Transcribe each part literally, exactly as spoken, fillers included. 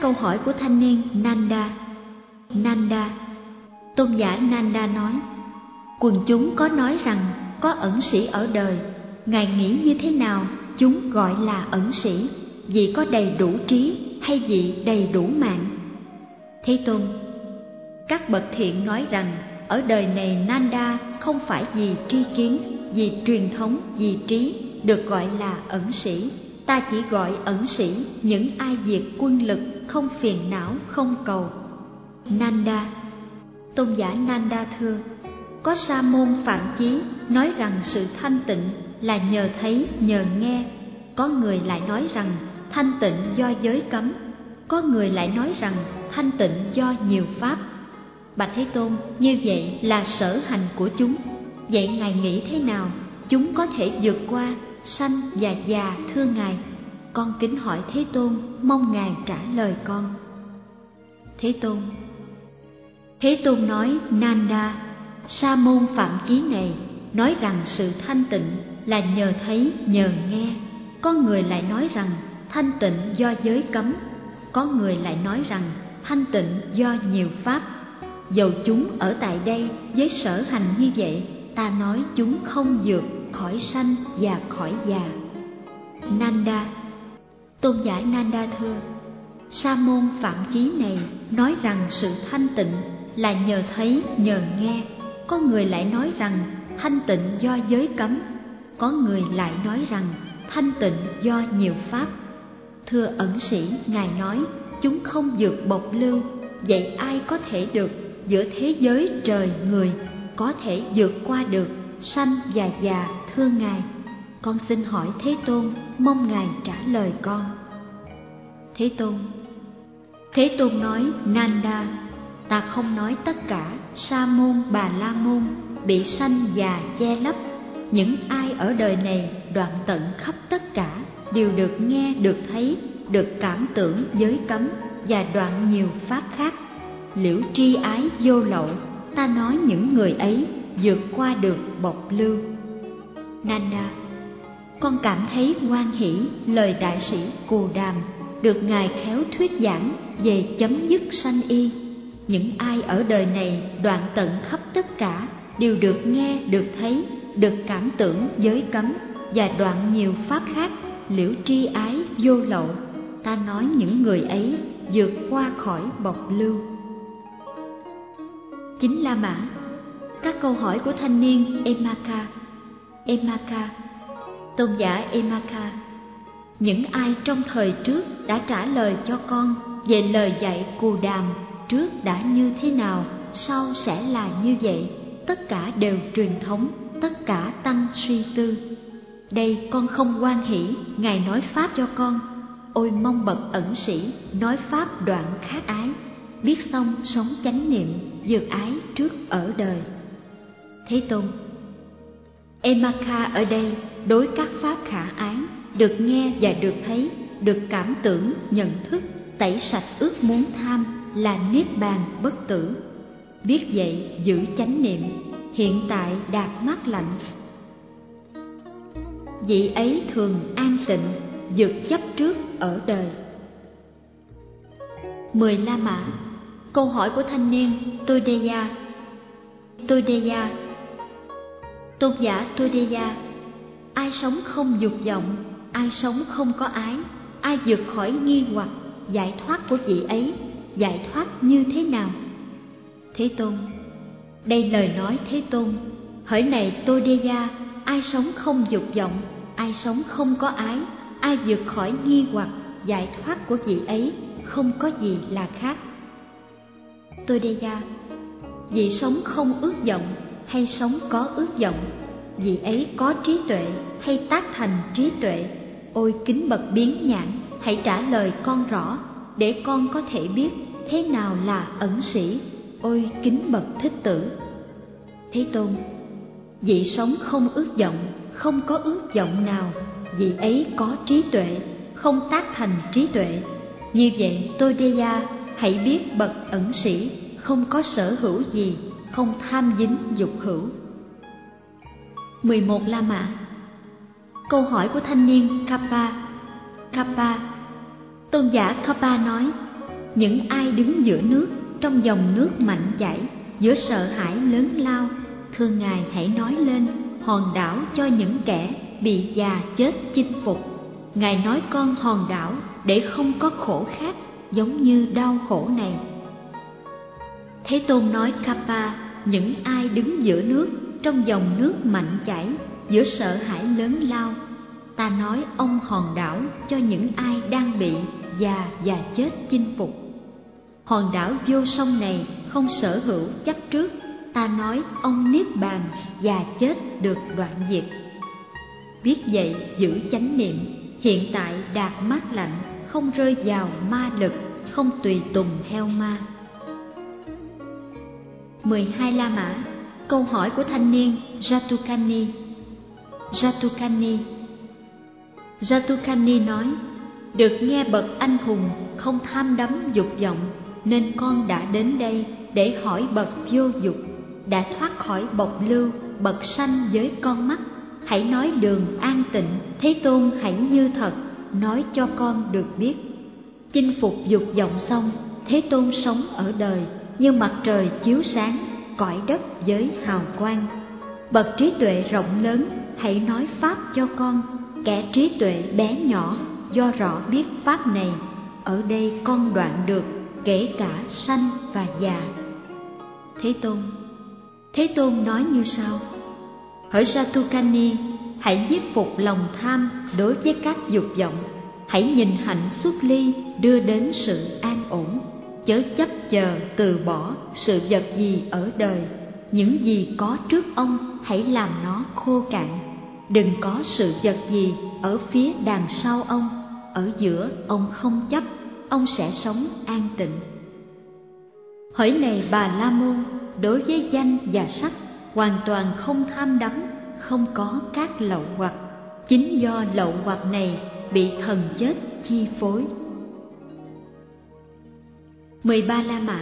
câu hỏi của thanh niên Nanda. Nanda. Tôn giả Nanda nói: quần chúng có nói rằng có ẩn sĩ ở đời. Ngài nghĩ như thế nào chúng gọi là ẩn sĩ? Vị có đầy đủ trí hay vị đầy đủ mạng? Thế Tôn: các bậc thiện nói rằng ở đời này Nanda không phải vì tri kiến, vì truyền thống, vì trí được gọi là ẩn sĩ. Ta chỉ gọi ẩn sĩ những ai diệt quân lực, không phiền não, không cầu. Nanda. Tôn giả Nanda thưa: có sa môn Phạm Chí nói rằng sự thanh tịnh là nhờ thấy, nhờ nghe. Có người lại nói rằng thanh tịnh do giới cấm. Có người lại nói rằng thanh tịnh do nhiều pháp. Bạch Thế Tôn, như vậy là sở hành của chúng. Vậy Ngài nghĩ thế nào chúng có thể vượt qua sanh và già, thưa Ngài? Con kính hỏi Thế Tôn, mong Ngài trả lời con. Thế Tôn. Thế Tôn nói: Nanda, sa môn Phạm Chí này nói rằng sự thanh tịnh là nhờ thấy, nhờ nghe. Có người lại nói rằng thanh tịnh do giới cấm. Có người lại nói rằng thanh tịnh do nhiều pháp. Dầu chúng ở tại đây với sở hành như vậy, ta nói chúng không vượt khỏi sanh và khỏi già. Nanda. Tôn giả Nanda thưa: sa môn Phạm Chí này nói rằng sự thanh tịnh là nhờ thấy, nhờ nghe. Có người lại nói rằng thanh tịnh do giới cấm. Có người lại nói rằng thanh tịnh do nhiều pháp. Thưa ẩn sĩ, Ngài nói chúng không vượt bộc lưu. Vậy ai có thể được giữa thế giới trời người, có thể vượt qua được sanh và già, thưa Ngài? Con xin hỏi Thế Tôn, mong Ngài trả lời con. Thế Tôn. Thế Tôn nói: Nanda, ta không nói tất cả sa môn Bà La môn bị sanh già che lấp. Những ai ở đời này đoạn tận khắp tất cả đều được nghe, được thấy, được cảm tưởng giới cấm và đoạn nhiều pháp khác. Liễu tri ái vô lậu, ta nói những người ấy vượt qua được bộc lưu. Nanda. Con cảm thấy hoan hỷ lời đại sĩ Cù Đàm được Ngài khéo thuyết giảng về chấm dứt sanh y. Những ai ở đời này đoạn tận khắp tất cả đều được nghe, được thấy, được cảm tưởng giới cấm và đoạn nhiều pháp khác. Liễu tri ái vô lậu, ta nói những người ấy vượt qua khỏi bộc lưu. Chính La Mã. Các câu hỏi của thanh niên Emaka. Emaka. Tôn giả Emaka: những ai trong thời trước đã trả lời cho con về lời dạy Cù Đàm trước đã như thế nào, sau sẽ là như vậy. Tất cả đều truyền thống, tất cả tăng suy tư. Đây con không hoan hỷ Ngài nói pháp cho con. Ôi mong bậc ẩn sĩ nói pháp đoạn khát ái, biết xong sống chánh niệm, vượt ái trước ở đời. Thế Tôn. Emaka ở đây đối các pháp khả ái, được nghe và được thấy, được cảm tưởng, nhận thức, tẩy sạch ước muốn tham là niết bàn bất tử. Biết vậy giữ chánh niệm, hiện tại đạt mát lạnh. Vị ấy thường an tịnh, vượt chấp trước ở đời. Mười La Mã. Câu hỏi của thanh niên Todeya. Todeya. Tôn giả Todeya: ai sống không dục vọng, ai sống không có ái, ai vượt khỏi nghi hoặc, giải thoát của vị ấy, giải thoát như thế nào? Thế Tôn. Đây lời nói Thế Tôn. Hỡi này Todeya, ai sống không dục vọng, ai sống không có ái, ai vượt khỏi nghi hoặc, giải thoát của vị ấy không có gì là khác. Todeya. Vị sống không ước vọng hay sống có ước vọng, vị ấy có trí tuệ hay tác thành trí tuệ? Ôi kính bậc biến nhãn, hãy trả lời con rõ, để con có thể biết thế nào là ẩn sĩ. Ôi kính bậc Thích Tử. Thế Tôn. Vị sống không ước vọng, không có ước vọng nào, vị ấy có trí tuệ, không tác thành trí tuệ. Như vậy Todeya, hãy biết bậc ẩn sĩ không có sở hữu gì, không tham dính dục hữu. Mười một La Mã. Câu hỏi của thanh niên Kappa. Kappa. Tôn giả Kappa nói: Những ai đứng giữa nước, trong dòng nước mạnh chảy, giữa sợ hãi lớn lao, thưa Ngài hãy nói lên, hòn đảo cho những kẻ bị già chết chinh phục. Ngài nói con hòn đảo để không có khổ khác giống như đau khổ này. Thế Tôn nói Kappa, những ai đứng giữa nước, trong dòng nước mạnh chảy, giữa sợ hãi lớn lao, ta nói ông hòn đảo cho những ai đang bị già và chết chinh phục. Hòn đảo vô song này không sở hữu chấp trước, ta nói ông niết bàn và chết được đoạn diệt. Biết vậy giữ chánh niệm, hiện tại đạt mát lạnh, không rơi vào ma lực, không tùy tùng theo ma. mười hai La Mã. Câu hỏi của thanh niên Jatukani. Jatukani Jatukani nói, được nghe bậc anh hùng không tham đắm dục vọng, nên con đã đến đây để hỏi bậc vô dục, đã thoát khỏi bộc lưu, bậc sanh với con mắt. Hãy nói đường an tịnh, Thế Tôn hãy như thật, nói cho con được biết. Chinh phục dục vọng xong, Thế Tôn sống ở đời như mặt trời chiếu sáng cõi đất với hào quang. Bậc trí tuệ rộng lớn, hãy nói pháp cho con, kẻ trí tuệ bé nhỏ, do rõ biết pháp này, ở đây con đoạn được, kể cả sanh và già. Thế Tôn Thế Tôn nói như sau: hỡi Jatukani, hãy giết phục lòng tham đối với các dục vọng, hãy nhìn hạnh xuất ly đưa đến sự an ổn, chớ chấp chờ từ bỏ sự vật gì ở đời. Những gì có trước ông hãy làm nó khô cạn, đừng có sự vật gì ở phía đằng sau ông, ở giữa ông không chấp, ông sẽ sống an tịnh. Hỡi này Bà La Môn, đối với danh và sắc hoàn toàn không tham đắm, không có các lậu hoặc. Chính do lậu hoặc này bị thần chết chi phối. mười ba La Mã.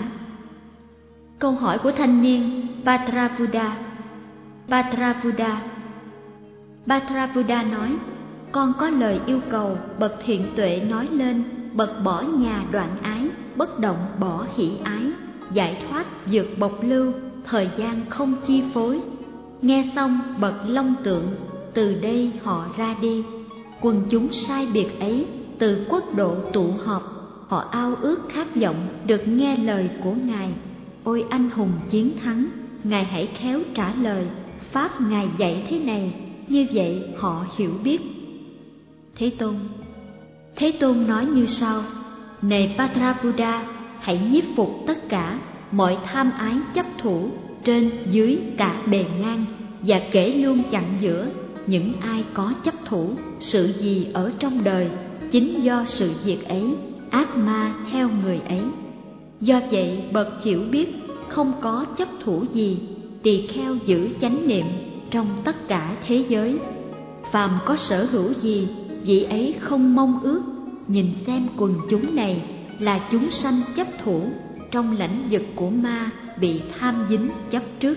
Câu hỏi của thanh niên Bhadravuda. Bhadravuda Bhadravuda nói, con có lời yêu cầu bậc thiện tuệ nói lên, bậc bỏ nhà đoạn ái, bất động bỏ hỷ ái, giải thoát vượt bộc lưu, thời gian không chi phối. Nghe xong bậc long tượng, từ đây họ ra đi. Quần chúng sai biệt ấy từ quốc độ tụ họp, họ ao ước khát vọng được nghe lời của Ngài. Ôi anh hùng chiến thắng, Ngài hãy khéo trả lời, pháp Ngài dạy thế này, như vậy họ hiểu biết. Thế Tôn Thế Tôn nói như sau: này Bhadravuda, hãy nhiếp phục tất cả mọi tham ái chấp thủ trên dưới cả bề ngang, và kể luôn chặn giữa những ai có chấp thủ sự gì ở trong đời. Chính do sự việc ấy, ác ma theo người ấy. Do vậy bậc hiểu biết không có chấp thủ gì, tỳ kheo giữ chánh niệm trong tất cả thế giới. Phàm có sở hữu gì, vị ấy không mong ước. Nhìn xem quần chúng này là chúng sanh chấp thủ trong lãnh vực của ma, bị tham dính chấp trước.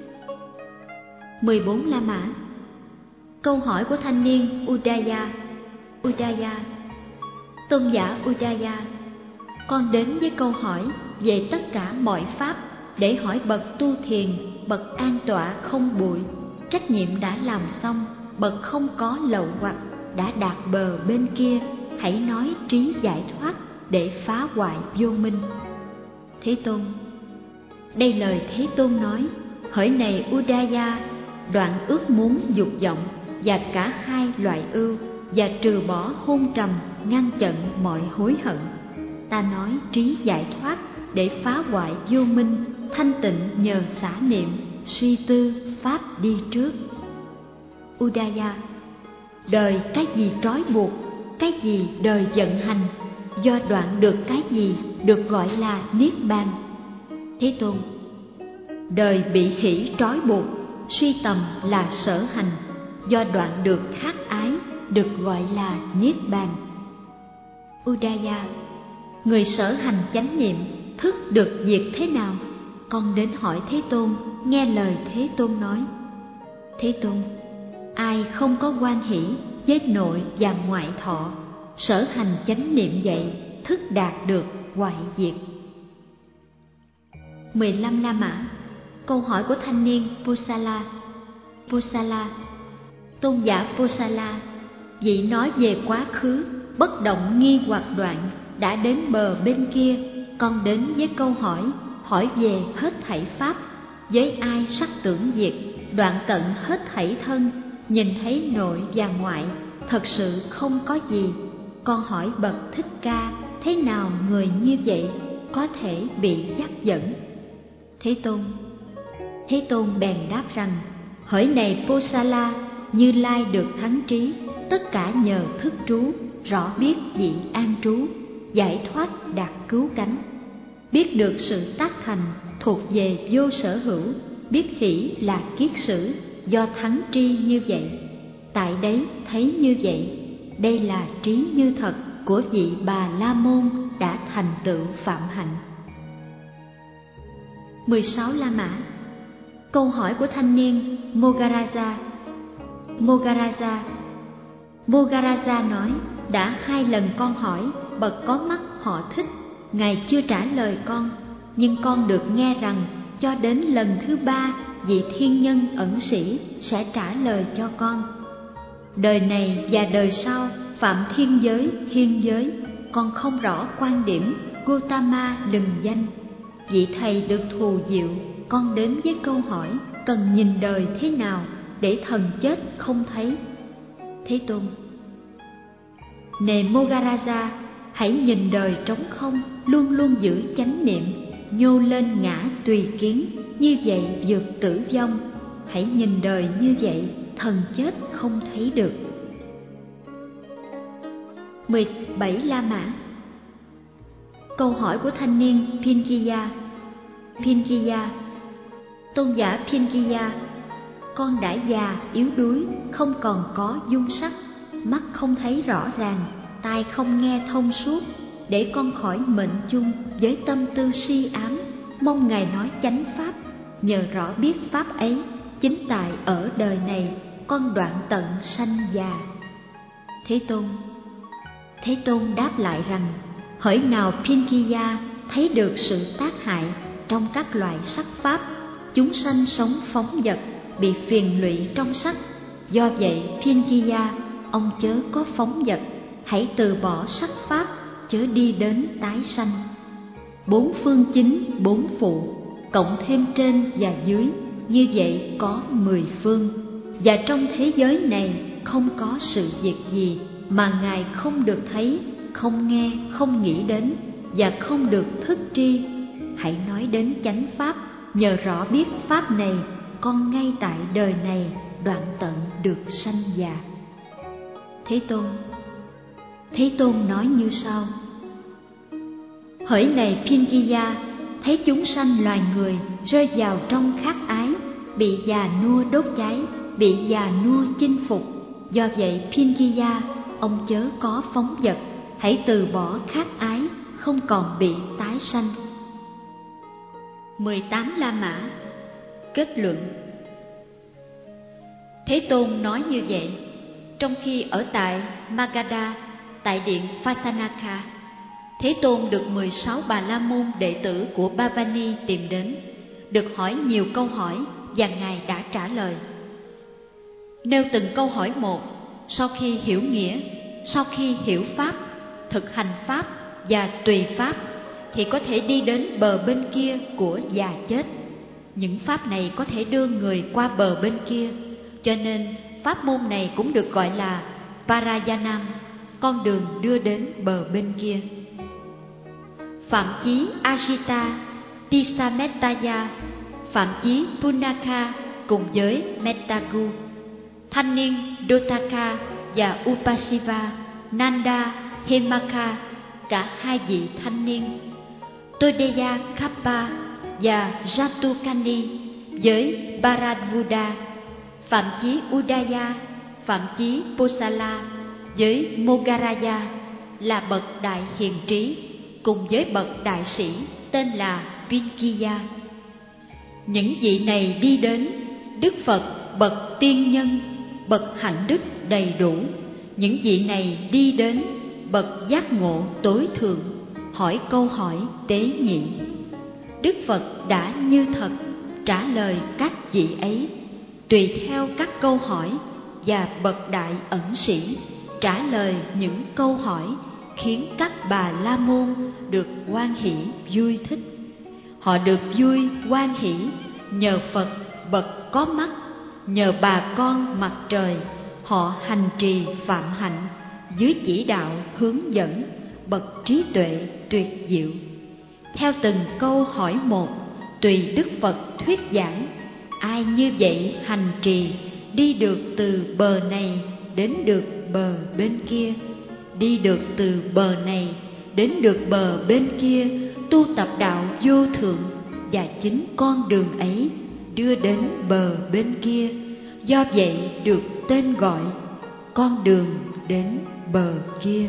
mười bốn La Mã. Câu hỏi của thanh niên Udaya. Udaya Tôn giả Udaya, con đến với câu hỏi về tất cả mọi pháp để hỏi bậc tu thiền, bậc an tọa không bụi. Trách nhiệm đã làm xong, bậc không có lậu hoặc đã đạt bờ bên kia, hãy nói trí giải thoát để phá hoại vô minh. Thế Tôn Đây lời Thế Tôn nói: hỡi này Udaya, đoạn ước muốn dục vọng và cả hai loại ưu, và trừ bỏ hôn trầm, ngăn chặn mọi hối hận. Ta nói trí giải thoát để phá hoại vô minh, thanh tịnh nhờ xả niệm, suy tư pháp đi trước. Udaya Đời cái gì trói buộc, cái gì đời vận hành, do đoạn được cái gì được gọi là niết bàn. Thế Tôn Đời bị hỷ trói buộc, suy tầm là sở hành, do đoạn được khát ái được gọi là niết bàn. Udaya Người sở hành chánh niệm thức được diệt thế nào? Con đến hỏi Thế Tôn, nghe lời Thế Tôn nói. Thế Tôn Ai không có quan hỷ với nội và ngoại thọ, sở hành chánh niệm vậy, thức đạt được hoại diệt. mười lăm La Mã. Câu hỏi của thanh niên Pusala. Pusala: tôn giả Pusala, vị nói về quá khứ, bất động nghi hoặc đoạn, đã đến bờ bên kia, con đến với câu hỏi, hỏi về hết thảy pháp, với ai sắc tưởng diệt, đoạn tận hết thảy thân, nhìn thấy nội và ngoại, thật sự không có gì. Con hỏi bậc Thích Ca, thế nào người như vậy có thể bị dắt dẫn? Thế Tôn Thế Tôn bèn đáp rằng: hỡi này Pusala, Như Lai được thắng trí, tất cả nhờ thức trú, rõ biết vị an trú, giải thoát đạt cứu cánh. Biết được sự tác thành thuộc về vô sở hữu, biết hỷ là kiết sử, do thắng tri như vậy. Tại đấy thấy như vậy, đây là trí như thật của vị Bà La Môn đã thành tựu phạm hạnh. mười sáu La Mã. Câu hỏi của thanh niên Mogaraja. Mogaraja Mogaraja nói: đã hai lần con hỏi bậc có mắt họ Thích, ngài chưa trả lời con, nhưng con được nghe rằng cho đến lần thứ ba, vị thiên nhân ẩn sĩ sẽ trả lời cho con. Đời này và đời sau phạm thiên giới, thiên giới, con không rõ quan điểm Gautama lừng danh. Vị thầy được thù diệu, con đến với câu hỏi cần nhìn đời thế nào để thần chết không thấy. Thế Tôn: này Mogaraja, hãy nhìn đời trống không, luôn luôn giữ chánh niệm, nhô lên ngã tùy kiến, như vậy vượt tử vong. Hãy nhìn đời như vậy, thần chết không thấy được. mười bảy La Mã. Câu hỏi của thanh niên Pinkiya. Pinkiya: tôn giả Pinkiya, con đã già yếu đuối, không còn có dung sắc, mắt không thấy rõ ràng, tai không nghe thông suốt, để con khỏi mệnh chung với tâm tư si ám, mong ngài nói chánh pháp. Nhờ rõ biết pháp ấy, chính tại ở đời này con đoạn tận sanh già. Thế Tôn Thế Tôn đáp lại rằng: hỡi nào Pinkiya thấy được sự tác hại trong các loại sắc pháp, chúng sanh sống phóng dật, bị phiền lụy trong sắc. Do vậy Pinkiya, ông chớ có phóng dật, hãy từ bỏ sắc pháp, chớ đi đến tái sanh. Bốn phương chính, bốn phụ, cộng thêm trên và dưới, như vậy có mười phương. Và trong thế giới này không có sự việc gì mà ngài không được thấy, không nghe, không nghĩ đến, và không được thức tri. Hãy nói đến chánh pháp, nhờ rõ biết pháp này, con ngay tại đời này đoạn tận được sanh già. Thế Tôn Thế Tôn nói như sau: hỡi này Pinkiya, thấy chúng sanh loài người rơi vào trong khát ái, bị già nua đốt cháy, bị già nua chinh phục. Do vậy Pinkiya, ông chớ có phóng dật, hãy từ bỏ khát ái, không còn bị tái sanh. mười tám La Mã. Kết luận. Thế Tôn nói như vậy trong khi ở tại Magadha, tại điện Phasanaka. Thế Tôn được mười sáu Bà La Môn đệ tử của Bhavani tìm đến, được hỏi nhiều câu hỏi và ngài đã trả lời. Nêu từng câu hỏi một, sau khi hiểu nghĩa, sau khi hiểu pháp, thực hành pháp và tùy pháp, thì có thể đi đến bờ bên kia của già chết. Những pháp này có thể đưa người qua bờ bên kia, cho nên pháp môn này cũng được gọi là Parayanam, con đường đưa đến bờ bên kia. Phạm chí Ajita, Tisamettaya, phạm chí Punaka cùng với Mettagu, thanh niên Dotaka và Upasiva, Nanda, Hemaka, cả hai vị thanh niên, Todeya Kappa và Jatukani với Bharadvuda, phạm chí Udaya, phạm chí Posala với Mogaraja là bậc đại hiền trí, cùng với bậc đại sĩ tên là Pinkiya. Những vị này đi đến Đức Phật bậc tiên nhân, bậc hạnh đức đầy đủ. Những vị này đi đến bậc giác ngộ tối thượng, hỏi câu hỏi tế nhị. Đức Phật đã như thật trả lời các vị ấy, tùy theo các câu hỏi, và bậc đại ẩn sĩ trả lời những câu hỏi khiến các bà la môn được hoan hỷ vui thích. Họ được vui hoan hỷ nhờ Phật bậc có mắt, nhờ bà con mặt trời. Họ hành trì phạm hạnh dưới chỉ đạo hướng dẫn bậc trí tuệ tuyệt diệu. Theo từng câu hỏi một, tùy Đức Phật thuyết giảng, ai như vậy hành trì đi được từ bờ này đến được bờ bên kia, đi được từ bờ này đến được bờ bên kia, tu tập đạo vô thượng, và chính con đường ấy đưa đến bờ bên kia. Do vậy được tên gọi con đường đến bờ kia.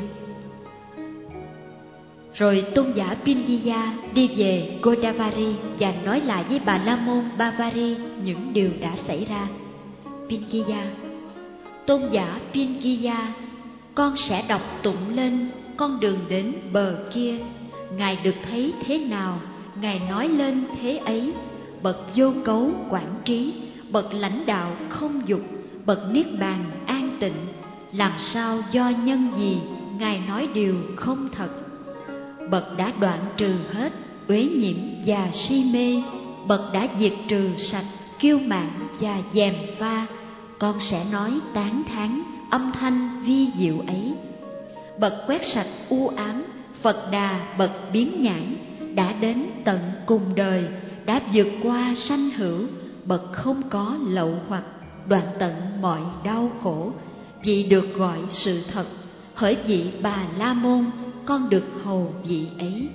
Rồi tôn giả Pingiya đi về Godavari và nói lại với bà la môn Bavari những điều đã xảy ra. Pingiya: tôn giả Pingiya, con sẽ đọc tụng lên con đường đến bờ kia. Ngài được thấy thế nào, Ngài nói lên thế ấy. Bậc vô cấu quản trí, bậc lãnh đạo không dục, bậc niết bàn an tịnh, làm sao do nhân gì Ngài nói điều không thật. Bậc đã đoạn trừ hết uế nhiễm và si mê, bậc đã diệt trừ sạch kiêu mạn và gièm pha, con sẽ nói tán thán âm thanh vi diệu ấy. Bậc quét sạch u ám, Phật Đà bậc biến nhãn, đã đến tận cùng đời, đã vượt qua sanh hữu, bậc không có lậu hoặc, đoạn tận mọi đau khổ. Vì được gọi sự thật, hỡi vị Bà La Môn, con được hầu vị ấy.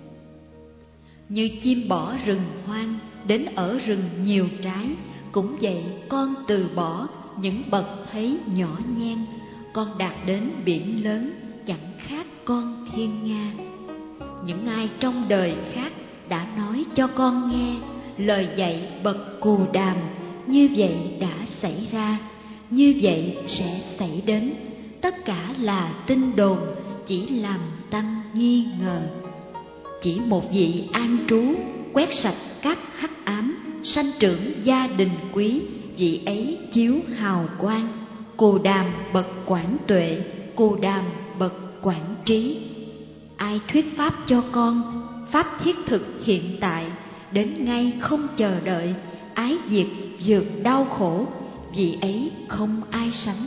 Như chim bỏ rừng hoang đến ở rừng nhiều trái, cũng vậy con từ bỏ những bậc thấy nhỏ nhen, con đạt đến biển lớn, chẳng khác con thiên nga. Những ai trong đời khác đã nói cho con nghe lời dạy bậc Cù Đàm, như vậy đã xảy ra, như vậy sẽ xảy đến. Tất cả là tin đồn, chỉ làm tăng nghi ngờ. Chỉ một vị an trú quét sạch các hắc ám, sanh trưởng gia đình quý, vị ấy chiếu hào quang. Cù Đàm bậc quản tuệ, Cù Đàm bậc quản trí. Ai thuyết pháp cho con, pháp thiết thực hiện tại, đến ngay không chờ đợi, ái diệt vượt đau khổ, vị ấy không ai sánh.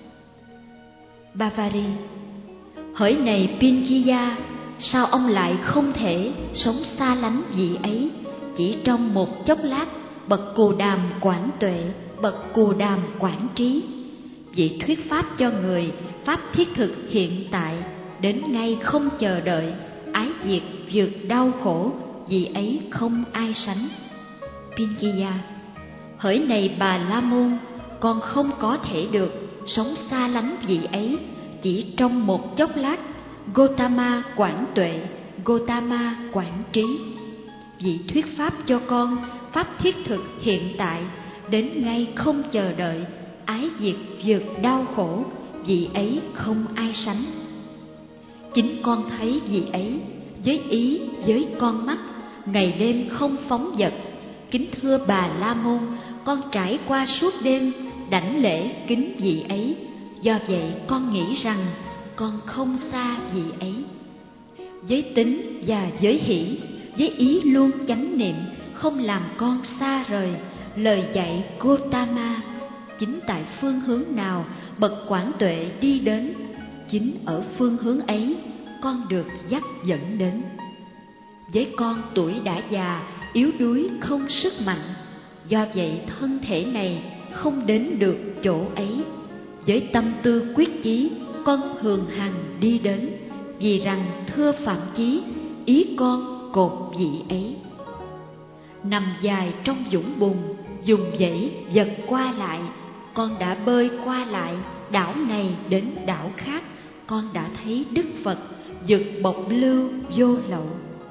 Bavari: hỡi này Pingiya, sao ông lại không thể sống xa lánh vị ấy? Chỉ trong một chốc lát, bậc Cù Đàm quản tuệ, bậc Cù Đàm quản trí, vị thuyết pháp cho người, pháp thiết thực hiện tại, đến ngay không chờ đợi, ái diệt vượt đau khổ, vị ấy không ai sánh. Pingiya: hỡi này Bà La Môn, con không có thể được sống xa lánh vị ấy. Chỉ trong một chốc lát, Gotama quản tuệ, Gotama quản trí, vị thuyết pháp cho con, pháp thiết thực hiện tại, đến ngay không chờ đợi, ái diệt vượt đau khổ, vị ấy không ai sánh. Chính con thấy vị ấy với ý với con mắt, ngày đêm không phóng dật. Kính thưa Bà La Môn, con trải qua suốt đêm đảnh lễ kính vị ấy. Do vậy con nghĩ rằng con không xa vị ấy. Với tính và với hỷ, với ý luôn chánh niệm, không làm con xa rời lời dạy Gotama. Chính tại phương hướng nào bậc quản tuệ đi đến, chính ở phương hướng ấy con được dắt dẫn đến. Với con tuổi đã già, yếu đuối không sức mạnh, do vậy thân thể này không đến được chỗ ấy. Với tâm tư quyết chí, con thường hằng đi đến, vì rằng thưa Phạm Chí, ý con cột vị ấy. Nằm dài trong vũng bùn, dùng dãy giật qua lại, con đã bơi qua lại đảo này đến đảo khác, con đã thấy Đức Phật vượt bộc lưu vô lậu.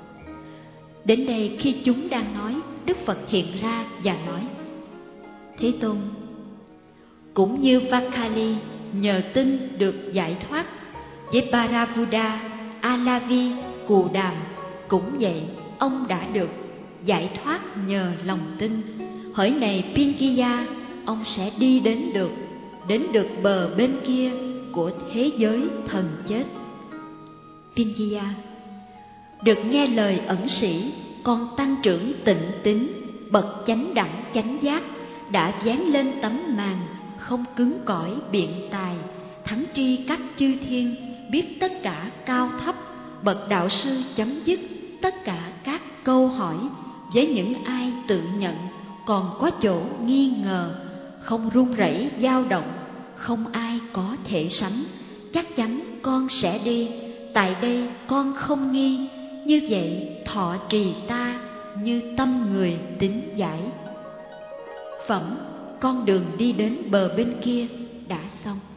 Đến đây khi chúng đang nói, Đức Phật hiện ra và nói: Thế Tôn, cũng như Vakali nhờ tin được giải thoát, với Paravuda, Alavi Cù Đàm cũng vậy, ông đã được giải thoát nhờ lòng tin. Hỡi này Pinkiya, ông sẽ đi đến được, đến được bờ bên kia của thế giới thần chết. Pinkiya: được nghe lời ẩn sĩ, con tăng trưởng tịnh tín, bậc chánh đẳng chánh giác, đã dán lên tấm màn không cứng cỏi biện tài, thắng tri các chư thiên, biết tất cả cao thấp. Bậc đạo sư chấm dứt tất cả các câu hỏi, với những ai tự nhận còn có chỗ nghi ngờ, không run rẩy dao động, không ai có thể sánh. Chắc chắn con sẽ đi, tại đây con không nghi. Như vậy thọ trì ta như tâm người tín giải. Phẩm con đường đi đến bờ bên kia đã xong.